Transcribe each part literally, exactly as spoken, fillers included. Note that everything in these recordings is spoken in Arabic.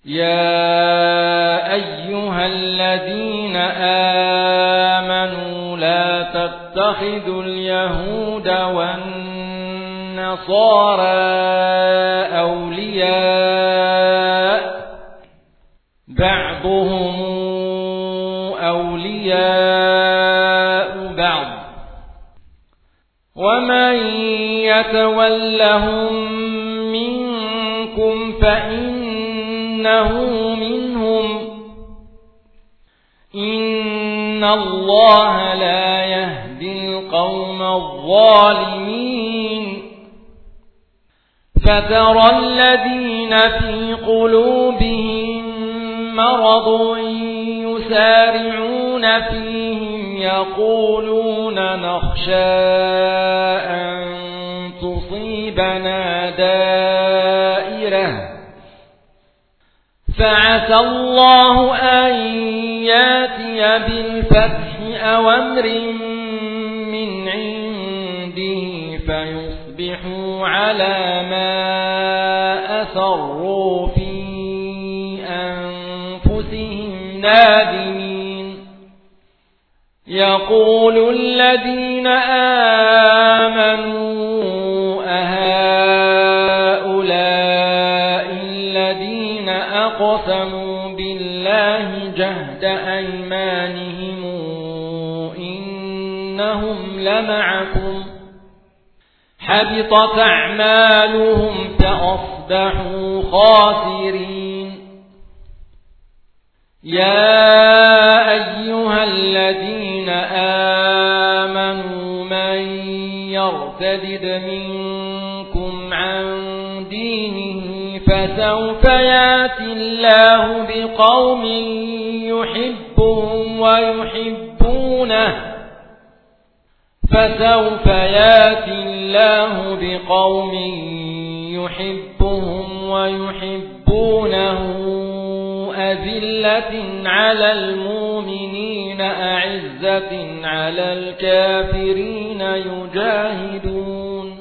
يا أيها الذين آمنوا لا تتخذوا اليهود والنصارى أولياء بعضهم أولياء بعض ومن يتولهم منكم فإنه منهم إن الله لا يهدي القوم الظالمين فترى الذين في قلوبهم مرض يسارعون فيهم يقولون نخشى أن تصيبنا دائرة فعسى الله أن ياتي بالفتح أو أمر من عنده فيصبحوا على ما أسروا في أنفسهم نادمين يقول الذين آمنوا أهؤلاء الذين أقسموا بالله جهد أيمانهم إنهم لمعكم حبطت أعمالهم فأصبحوا خاسرين يا أيها الذين آمنوا من يرتد منكم عن دينه فسوف يأتي الله بقوم يحبهم ويحبونه فسوف يأتي الله بقوم يحبهم ويحبونه أذلة على المؤمنين أعزة على الكافرين يجاهدون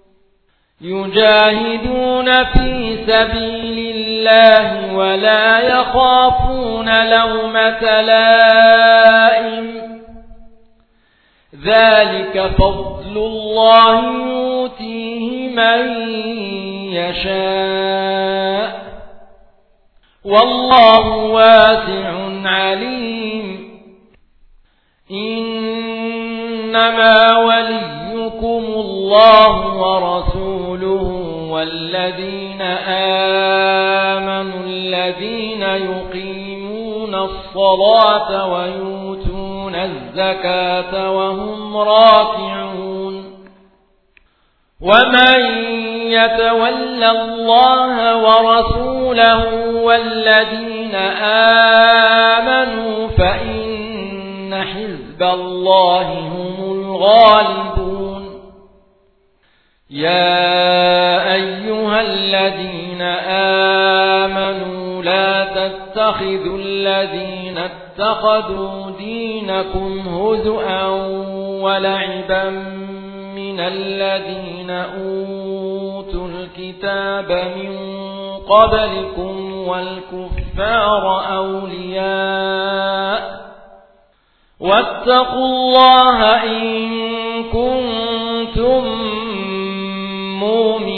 يجاهدون في سبيل الله ولا يخافون لومة لائم ذلك فضل الله يؤتيه من يشاء والله واسع عليم إنما وليكم الله ورسوله والذين آمنوا الذين يقيمون الصلاة ويؤتون الزكاة وهم راكعون ومن يتولى الله ورسوله والذين آمنوا فإن حزب الله هم الغالبون يا أيها الذين آمنوا لا تتخذوا الذين اتخذوا دينكم هزؤا ولعبا من الذين أوتوا الكتاب من قبلكم والكفار أولياء واتقوا الله إن كنتم مؤمنين